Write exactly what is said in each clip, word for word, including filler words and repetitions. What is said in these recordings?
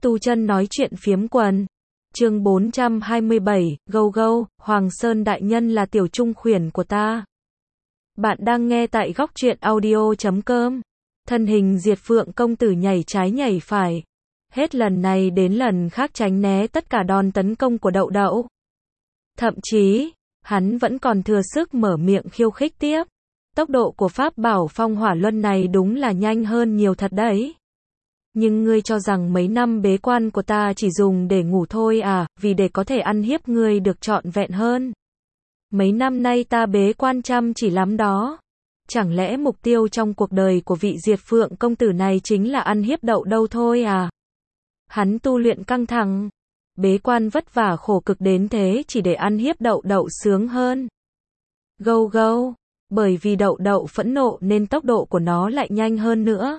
Tu Chân nói chuyện phiếm quần. Chương bốn trăm hai mươi bảy, Gâu Gâu, Hoàng Sơn đại nhân là tiểu trung khuyển của ta. Bạn đang nghe tại góc truyện audio chấm com. Thân hình Diệt Phượng công tử nhảy trái nhảy phải. Hết lần này đến lần khác tránh né tất cả đòn tấn công của Đậu Đậu. Thậm chí, hắn vẫn còn thừa sức mở miệng khiêu khích tiếp. Tốc độ của pháp bảo phong hỏa luân này đúng là nhanh hơn nhiều thật đấy. Nhưng ngươi cho rằng mấy năm bế quan của ta chỉ dùng để ngủ thôi à, vì để có thể ăn hiếp ngươi được trọn vẹn hơn. Mấy năm nay ta bế quan chăm chỉ lắm đó. Chẳng lẽ mục tiêu trong cuộc đời của vị Diệt Phượng công tử này chính là ăn hiếp Đậu Đâu thôi à? Hắn tu luyện căng thẳng, bế quan vất vả khổ cực đến thế chỉ để ăn hiếp Đậu Đậu sướng hơn. Gâu gâu, bởi vì Đậu Đậu phẫn nộ nên tốc độ của nó lại nhanh hơn nữa.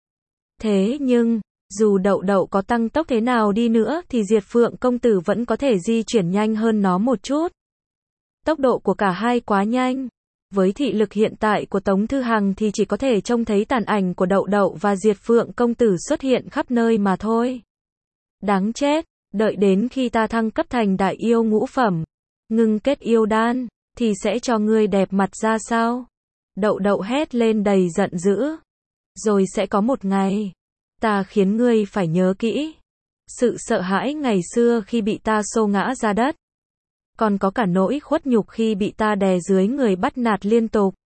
Thế nhưng, dù Đậu Đậu có tăng tốc thế nào đi nữa thì Diệt Phượng công tử vẫn có thể di chuyển nhanh hơn nó một chút. Tốc độ của cả hai quá nhanh. Với thị lực hiện tại của Tống Thư Hằng thì chỉ có thể trông thấy tàn ảnh của Đậu Đậu và Diệt Phượng công tử xuất hiện khắp nơi mà thôi. Đáng chết, đợi đến khi ta thăng cấp thành đại yêu ngũ phẩm, ngưng kết yêu đan, thì sẽ cho ngươi đẹp mặt ra sao? Đậu Đậu hét lên đầy giận dữ. Rồi sẽ có một ngày, ta khiến ngươi phải nhớ kỹ. Sự sợ hãi ngày xưa khi bị ta xô ngã ra đất. Còn có cả nỗi khuất nhục khi bị ta đè dưới người bắt nạt liên tục.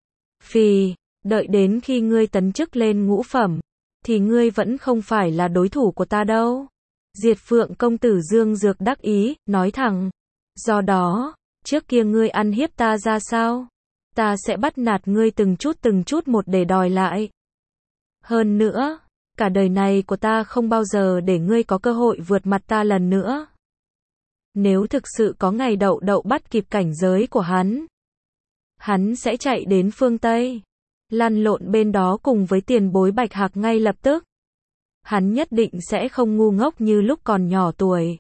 Phì, đợi đến khi ngươi tấn chức lên ngũ phẩm, thì ngươi vẫn không phải là đối thủ của ta đâu. Diệt Phượng công tử dương dược đắc ý, nói thẳng. Do đó, trước kia ngươi ăn hiếp ta ra sao? Ta sẽ bắt nạt ngươi từng chút từng chút một để đòi lại. Hơn nữa, cả đời này của ta không bao giờ để ngươi có cơ hội vượt mặt ta lần nữa. Nếu thực sự có ngày Đậu Đậu bắt kịp cảnh giới của hắn, hắn sẽ chạy đến phương Tây, lăn lộn bên đó cùng với tiền bối Bạch Hạc ngay lập tức. Hắn nhất định sẽ không ngu ngốc như lúc còn nhỏ tuổi.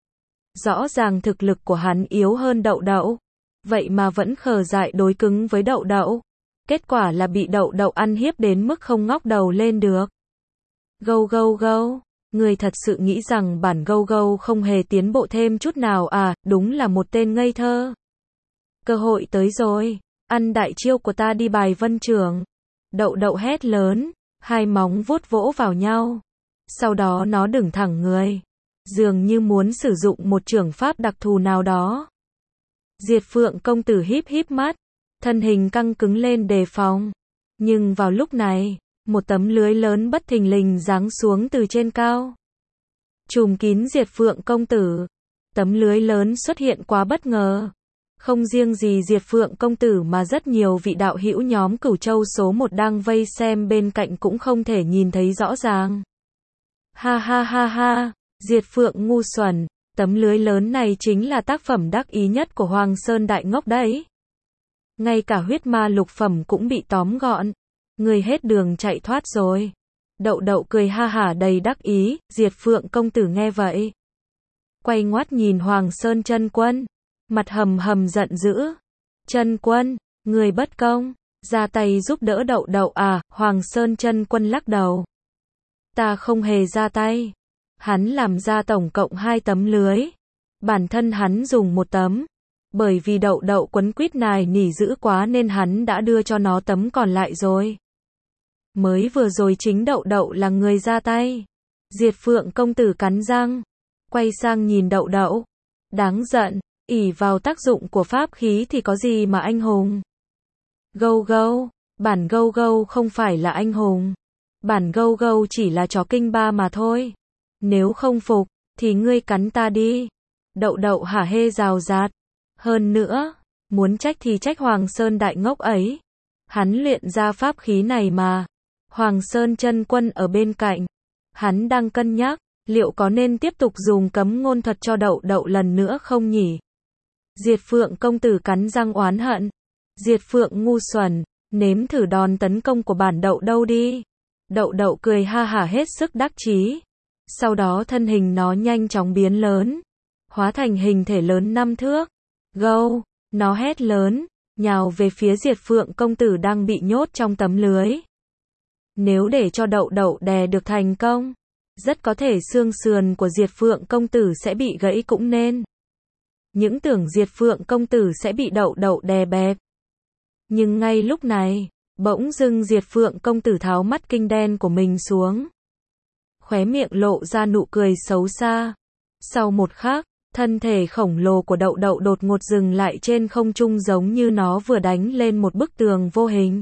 Rõ ràng thực lực của hắn yếu hơn Đậu Đậu, vậy mà vẫn khờ dại đối cứng với Đậu Đậu. Kết quả là bị Đậu Đậu ăn hiếp đến mức không ngóc đầu lên được. Gâu gâu gâu, người thật sự nghĩ rằng bản Gâu Gâu không hề tiến bộ thêm chút nào à, đúng là một tên ngây thơ. Cơ hội tới rồi, ăn đại chiêu của ta đi bài vân trưởng. Đậu Đậu hét lớn, hai móng vuốt vỗ vào nhau. Sau đó nó đứng thẳng người, dường như muốn sử dụng một chưởng pháp đặc thù nào đó. Diệt Phượng công tử híp híp mắt, thân hình căng cứng lên đề phòng. Nhưng vào lúc này, một tấm lưới lớn bất thình lình giáng xuống từ trên cao, trùm kín Diệt Phượng công tử. Tấm lưới lớn xuất hiện quá bất ngờ. Không riêng gì Diệt Phượng công tử mà rất nhiều vị đạo hữu nhóm Cửu Châu số một đang vây xem bên cạnh cũng không thể nhìn thấy rõ ràng. Ha ha ha ha, Diệt Phượng ngu xuẩn, tấm lưới lớn này chính là tác phẩm đắc ý nhất của Hoàng Sơn đại ngốc đấy. Ngay cả huyết ma lục phẩm cũng bị tóm gọn. Người hết đường chạy thoát rồi. Đậu Đậu cười ha hả đầy đắc ý. Diệt Phượng công tử nghe vậy, quay ngoắt nhìn Hoàng Sơn chân quân, mặt hầm hầm giận dữ. Chân quân, người bất công, ra tay giúp đỡ Đậu Đậu à? Hoàng Sơn chân quân lắc đầu. Ta không hề ra tay. Hắn làm ra tổng cộng hai tấm lưới. Bản thân hắn dùng một tấm. Bởi vì Đậu Đậu quấn quýt nài nỉ dữ quá nên hắn đã đưa cho nó tấm còn lại rồi. Mới vừa rồi chính Đậu Đậu là người ra tay. Diệt Phượng công tử cắn răng, quay sang nhìn Đậu Đậu. Đáng giận, ỷ vào tác dụng của pháp khí thì có gì mà anh hùng. Gâu gâu, bản Gâu Gâu không phải là anh hùng. Bản Gâu Gâu chỉ là chó kinh ba mà thôi. Nếu không phục, thì ngươi cắn ta đi. Đậu Đậu hả hê rào rạt. Hơn nữa, muốn trách thì trách Hoàng Sơn đại ngốc ấy. Hắn luyện ra pháp khí này mà. Hoàng Sơn chân quân ở bên cạnh. Hắn đang cân nhắc, liệu có nên tiếp tục dùng cấm ngôn thuật cho Đậu Đậu lần nữa không nhỉ? Diệt Phượng công tử cắn răng oán hận. Diệt Phượng ngu xuẩn, nếm thử đòn tấn công của bản Đậu Đâu đi. Đậu Đậu cười ha hả hết sức đắc chí. Sau đó thân hình nó nhanh chóng biến lớn, hóa thành hình thể lớn năm thước. Gâu, nó hét lớn, nhào về phía Diệt Phượng công tử đang bị nhốt trong tấm lưới. Nếu để cho Đậu Đậu đè được thành công, Rất có thể xương sườn của Diệt Phượng công tử sẽ bị gãy cũng nên. Những tưởng Diệt Phượng công tử sẽ bị đậu đậu đè bẹp. Nhưng ngay lúc này, bỗng dưng Diệt Phượng công tử tháo mắt kinh đen của mình xuống. Khóe miệng lộ ra nụ cười xấu xa. Sau một khắc, thân thể khổng lồ của đậu đậu đột ngột dừng lại trên không trung giống như nó vừa đánh lên một bức tường vô hình.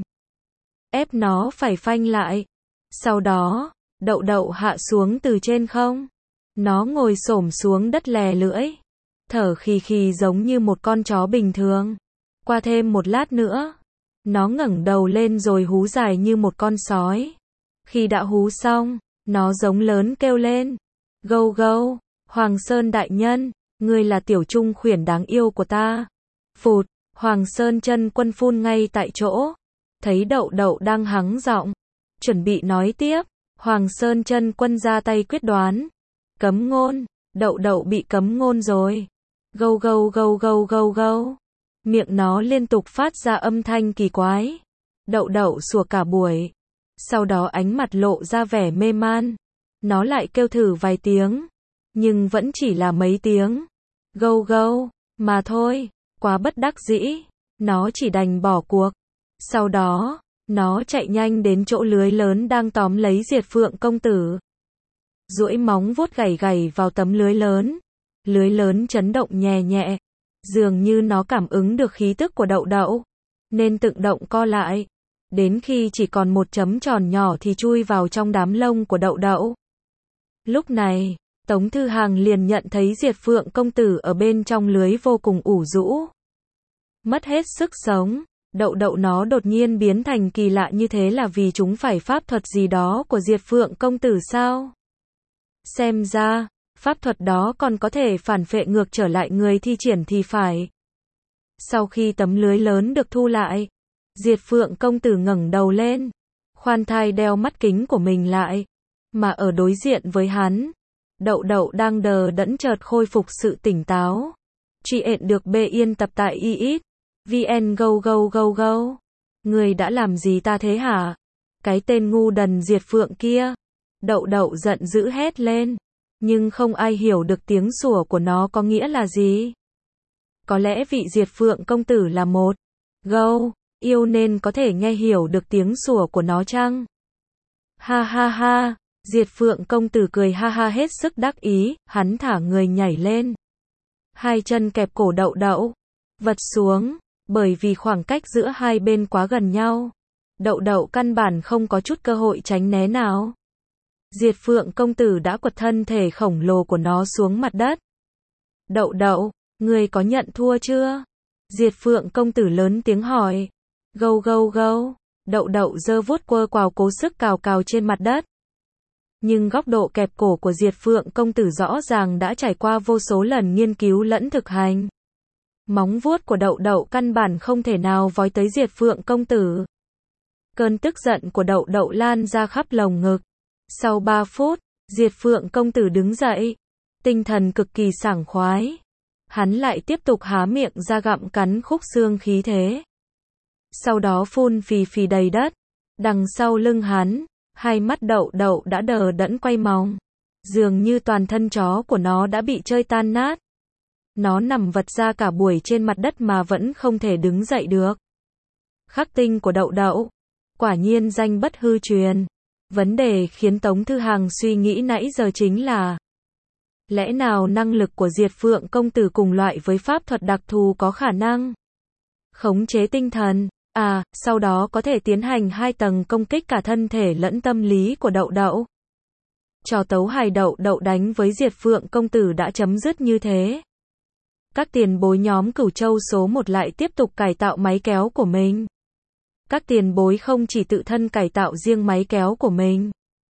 Ép nó phải phanh lại. Sau đó, đậu đậu hạ xuống từ trên không. Nó ngồi xổm xuống đất lè lưỡi. Thở khì khì giống như một con chó bình thường. Qua thêm một lát nữa, nó ngẩng đầu lên rồi hú dài như một con sói. Khi đã hú xong, nó giống lớn kêu lên. Gâu gâu, Hoàng Sơn đại nhân, ngươi là tiểu trung khuyển đáng yêu của ta. Phụt, Hoàng Sơn chân quân phun ngay tại chỗ. Thấy đậu đậu đang hắng giọng, chuẩn bị nói tiếp, Hoàng Sơn chân quân ra tay quyết đoán. Cấm ngôn, đậu đậu bị cấm ngôn rồi. Gâu gâu gâu gâu gâu gâu. Miệng nó liên tục phát ra âm thanh kỳ quái. Đậu đậu sủa cả buổi. Sau đó ánh mặt lộ ra vẻ mê man. Nó lại kêu thử vài tiếng. Nhưng vẫn chỉ là mấy tiếng. Gâu gâu, mà thôi, quá bất đắc dĩ. Nó chỉ đành bỏ cuộc. Sau đó, nó chạy nhanh đến chỗ lưới lớn đang tóm lấy Diệt Phượng công tử. Duỗi móng vuốt gảy gảy vào tấm lưới lớn. Lưới lớn chấn động nhẹ nhẹ. Dường như nó cảm ứng được khí tức của đậu đậu. Nên tự động co lại. Đến khi chỉ còn một chấm tròn nhỏ thì chui vào trong đám lông của đậu đậu. Lúc này, Tống Thư Hàng liền nhận thấy Diệt Phượng công tử ở bên trong lưới vô cùng ủ rũ. Mất hết sức sống. Đậu đậu nó đột nhiên biến thành kỳ lạ như thế là vì chúng phải pháp thuật gì đó của Diệt Phượng công tử sao? Xem ra, pháp thuật đó còn có thể phản phệ ngược trở lại người thi triển thì phải. Sau khi tấm lưới lớn được thu lại, Diệt Phượng công tử ngẩng đầu lên, khoan thai đeo mắt kính của mình lại, mà ở đối diện với hắn, đậu đậu đang đờ đẫn chợt khôi phục sự tỉnh táo. Chuyện được bê yên tập tại i ít vn go go go go. Người đã làm gì ta thế hả? Cái tên ngu đần Diệt Phượng kia. Đậu đậu giận dữ hét lên. Nhưng không ai hiểu được tiếng sủa của nó có nghĩa là gì. Có lẽ vị Diệt Phượng công tử là một gâu yêu nên có thể nghe hiểu được tiếng sủa của nó chăng? Ha ha ha, Diệt Phượng công tử cười ha ha hết sức đắc ý, hắn thả người nhảy lên. Hai chân kẹp cổ đậu đậu, vật xuống, bởi vì khoảng cách giữa hai bên quá gần nhau. Đậu đậu căn bản không có chút cơ hội tránh né nào. Diệt Phượng công tử đã quật thân thể khổng lồ của nó xuống mặt đất. Đậu đậu, người có nhận thua chưa? Diệt Phượng công tử lớn tiếng hỏi. Gâu gâu gâu, đậu đậu giơ vuốt quơ quào cố sức cào cào trên mặt đất. Nhưng góc độ kẹp cổ của Diệt Phượng công tử rõ ràng đã trải qua vô số lần nghiên cứu lẫn thực hành. Móng vuốt của đậu đậu căn bản không thể nào vói tới Diệt Phượng công tử. Cơn tức giận của đậu đậu lan ra khắp lồng ngực. Sau ba phút, Diệt Phượng công tử đứng dậy. Tinh thần cực kỳ sảng khoái. Hắn lại tiếp tục há miệng ra gặm cắn khúc xương khí thế. Sau đó phun phì phì đầy đất. Đằng sau lưng hắn, hai mắt đậu đậu đã đờ đẫn quay mòng. Dường như toàn thân chó của nó đã bị chơi tan nát. Nó nằm vật ra cả buổi trên mặt đất mà vẫn không thể đứng dậy được. Khắc tinh của đậu đậu. Quả nhiên danh bất hư truyền. Vấn đề khiến Tống Thư Hàng suy nghĩ nãy giờ chính là lẽ nào năng lực của Diệt Phượng công tử cùng loại với pháp thuật đặc thù có khả năng khống chế tinh thần, à, sau đó có thể tiến hành hai tầng công kích cả thân thể lẫn tâm lý của đậu đậu. Trò tấu hài đậu đậu đánh với Diệt Phượng công tử đã chấm dứt như thế. Các tiền bối nhóm Cửu Châu số một lại tiếp tục cải tạo máy kéo của mình. Các tiền bối không chỉ tự thân cải tạo riêng máy kéo của mình,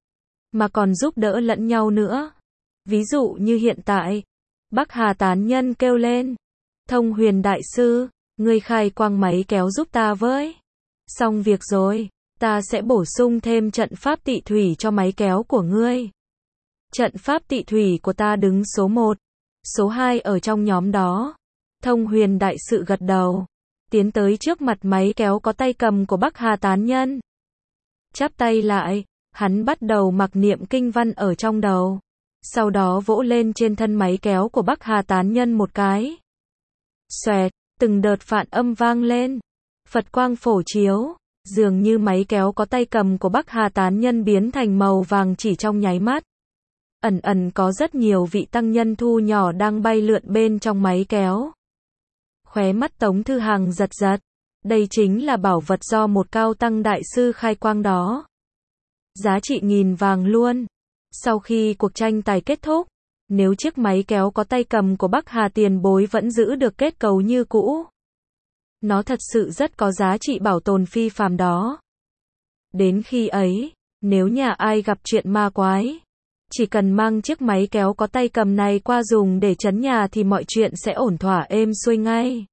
mà còn giúp đỡ lẫn nhau nữa. Ví dụ như hiện tại, Bắc Hà tán nhân kêu lên. Thông Huyền đại sư, ngươi khai quang máy kéo giúp ta với. Xong việc rồi, ta sẽ bổ sung thêm trận pháp tị thủy cho máy kéo của ngươi. Trận pháp tị thủy của ta đứng số một, số hai ở trong nhóm đó. Thông Huyền đại sự gật đầu. Tiến tới trước mặt máy kéo có tay cầm của Bắc Hà tán nhân. Chắp tay lại, Hắn bắt đầu mặc niệm kinh văn ở trong đầu. Sau đó vỗ lên trên thân máy kéo của Bắc Hà tán nhân một cái. Xoẹt, từng đợt phản âm vang lên. Phật quang phổ chiếu, dường như máy kéo có tay cầm của Bắc Hà tán nhân biến thành màu vàng chỉ trong nháy mắt. Ẩn ẩn có rất nhiều vị tăng nhân thu nhỏ đang bay lượn bên trong máy kéo. Khóe mắt Tống Thư Hằng giật giật. Đây chính là bảo vật do một cao tăng đại sư khai quang đó. Giá trị nghìn vàng luôn. Sau khi cuộc tranh tài kết thúc, nếu chiếc máy kéo có tay cầm của Bắc Hà tiền bối vẫn giữ được kết cấu như cũ, nó thật sự rất có giá trị bảo tồn phi phàm đó. Đến khi ấy, nếu nhà ai gặp chuyện ma quái, chỉ cần mang chiếc máy kéo có tay cầm này qua dùng để trấn nhà thì mọi chuyện sẽ ổn thỏa êm xuôi ngay.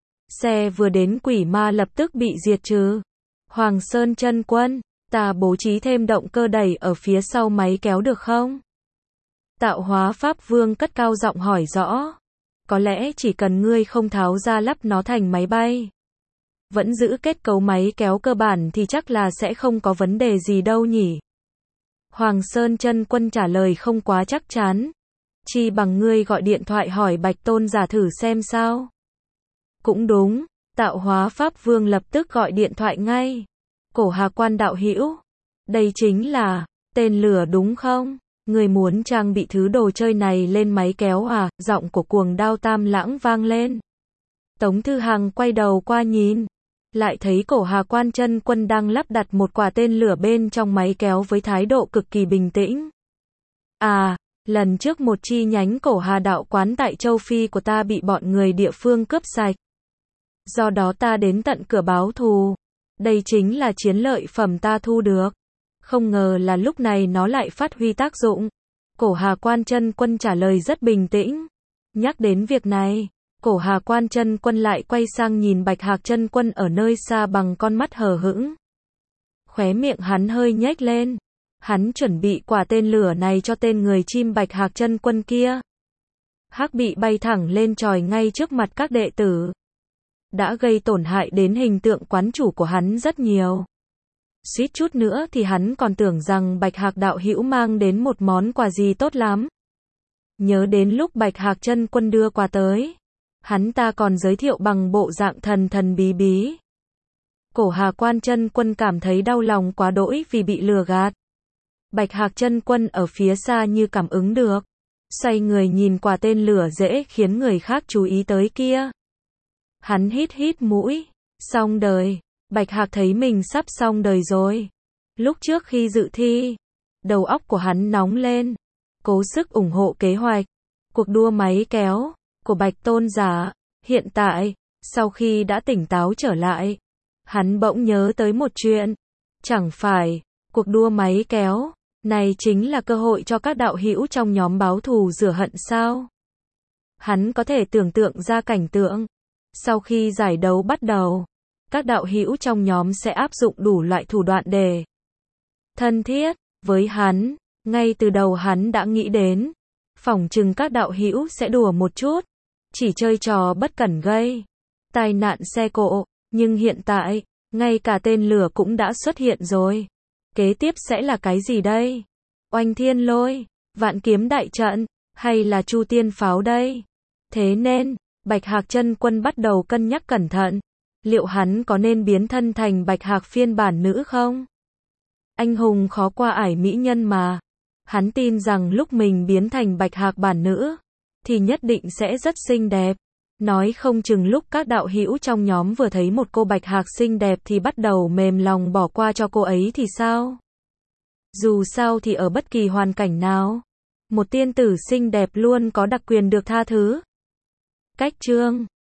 Xe vừa đến quỷ ma lập tức bị diệt trừ. Hoàng Sơn Chân Quân, ta bố trí thêm động cơ đẩy ở phía sau máy kéo được không? Tạo Hóa Pháp Vương cất cao giọng hỏi rõ. Có lẽ chỉ cần ngươi không tháo ra lắp nó thành máy bay, vẫn giữ kết cấu máy kéo cơ bản thì chắc là sẽ không có vấn đề gì đâu nhỉ. Hoàng Sơn Chân Quân trả lời không quá chắc chắn. Chi bằng ngươi gọi điện thoại hỏi Bạch Tôn giả thử xem sao. Cũng đúng, Tạo Hóa Pháp Vương lập tức gọi điện thoại ngay. Cổ Hà Quan đạo hữu, đây chính là tên lửa đúng không? Người muốn trang bị thứ đồ chơi này lên máy kéo à? Giọng của Cuồng Đao Tam Lãng vang lên. Tống Thư Hằng quay đầu qua nhìn, lại thấy Cổ Hà Quan Chân Quân đang lắp đặt một quả tên lửa bên trong máy kéo với thái độ cực kỳ bình tĩnh. À, lần trước một chi nhánh Cổ Hà đạo quán tại châu Phi của ta bị bọn người địa phương cướp sạch. Do đó ta đến tận cửa báo thù. Đây chính là chiến lợi phẩm ta thu được. Không ngờ là lúc này nó lại phát huy tác dụng. Cổ Hà Quan Chân Quân trả lời rất bình tĩnh. Nhắc đến việc này, Cổ Hà Quan Chân Quân lại quay sang nhìn Bạch Hạc Chân Quân ở nơi xa bằng con mắt hờ hững. Khóe miệng hắn hơi nhếch lên. Hắn chuẩn bị quả tên lửa này cho tên người chim Bạch Hạc Chân Quân kia. Hắc bị bay thẳng lên chòi ngay trước mặt các đệ tử. Đã gây tổn hại đến hình tượng quán chủ của hắn rất nhiều. Suýt chút nữa thì hắn còn tưởng rằng Bạch Hạc đạo hữu mang đến một món quà gì tốt lắm. Nhớ đến lúc Bạch Hạc Chân Quân đưa quà tới, hắn ta còn giới thiệu bằng bộ dạng thần thần bí bí. Cổ Hà Quan Chân Quân cảm thấy đau lòng quá đỗi vì bị lừa gạt. Bạch Hạc Chân Quân ở phía xa như cảm ứng được, xoay người nhìn quả tên lửa dễ khiến người khác chú ý tới kia. Hắn hít hít mũi, xong đời. Bạch Hạc thấy mình sắp xong đời rồi. Lúc trước khi dự thi, đầu óc của hắn nóng lên, cố sức ủng hộ kế hoạch cuộc đua máy kéo của Bạch Tôn giả. Hiện tại, sau khi đã tỉnh táo trở lại, hắn bỗng nhớ tới một chuyện. Chẳng phải, cuộc đua máy kéo này chính là cơ hội cho các đạo hữu trong nhóm báo thù rửa hận sao? Hắn có thể tưởng tượng ra cảnh tượng. Sau khi giải đấu bắt đầu, các đạo hữu trong nhóm sẽ áp dụng đủ loại thủ đoạn để thân thiết với hắn. Ngay từ đầu hắn đã nghĩ đến, phỏng chừng các đạo hữu sẽ đùa một chút, chỉ chơi trò bất cẩn gây tai nạn xe cộ, nhưng hiện tại, ngay cả tên lửa cũng đã xuất hiện rồi. Kế tiếp sẽ là cái gì đây? Oanh thiên lôi, vạn kiếm đại trận, hay là chu tiên pháo đây? Thế nên, Bạch Hạc Chân Quân bắt đầu cân nhắc cẩn thận. Liệu hắn có nên biến thân thành Bạch Hạc phiên bản nữ không? Anh hùng khó qua ải mỹ nhân mà. Hắn tin rằng lúc mình biến thành Bạch Hạc bản nữ, thì nhất định sẽ rất xinh đẹp. Nói không chừng lúc các đạo hữu trong nhóm vừa thấy một cô Bạch Hạc xinh đẹp thì bắt đầu mềm lòng bỏ qua cho cô ấy thì sao? Dù sao thì ở bất kỳ hoàn cảnh nào, một tiên tử xinh đẹp luôn có đặc quyền được tha thứ. Cách chương